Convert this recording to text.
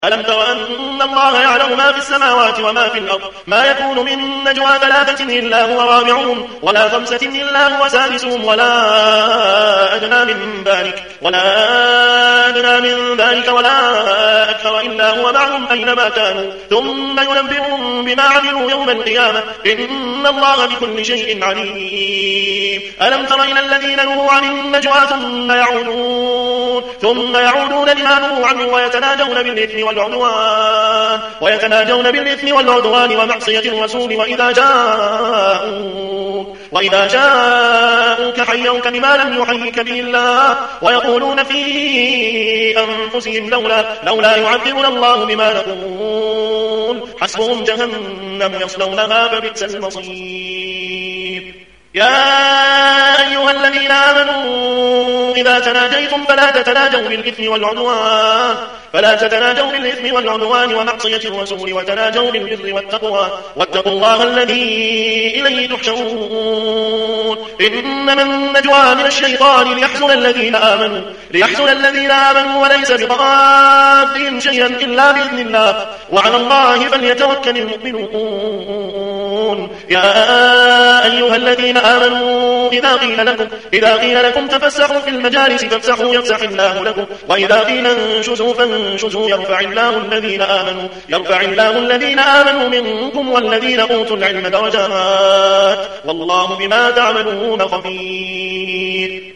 ألم تر أن الله يعلم ما في السماوات وما في الأرض ما يكون من نجوى ثلاثة إلا هو رابعهم ولا خمسة إلا هو سادسهم ولا أدنى من ذلك ولا أكثر إلا هو معهم أينما كانوا ثم ينبئهم بما عملوا يوم القيامة إن الله بكل شيء عليم. ألم تر إلى الذين نهوا عن النجوى ثم يعودون لما نهوا عنه ويتناجون بالإثم والعدوان ومعصية الرسول وإذا جاءوك حيوك بما لم يحيك به الله ويقولون في أنفسهم لولا يعذبنا الله بما نقول حسبهم جهنم يصلونها فبئس المصير. يا أيها الذين آمنوا إذا تناجيتم فلا تتناجوا بالإثم والعدوان ومعصية الرسول وتناجوا بالبر والتقوى واتقوا الله الذي إليه تحشرون. إنما النجوى من الشيطان ليحزن الذين آمنوا وليس بضارهم شيئا إلا بإذن الله وعلى الله فليتوكل المؤمنون. يا أيها الذين آمنوا إذا قيل لكم تفسحوا في المجالس فافسحوا يفسح الله لكم وإذا قيل انشزوا فانشزوا يرفع الله الذين آمنوا منكم والذين أوتوا العلم درجات والله بما تعملون خبير.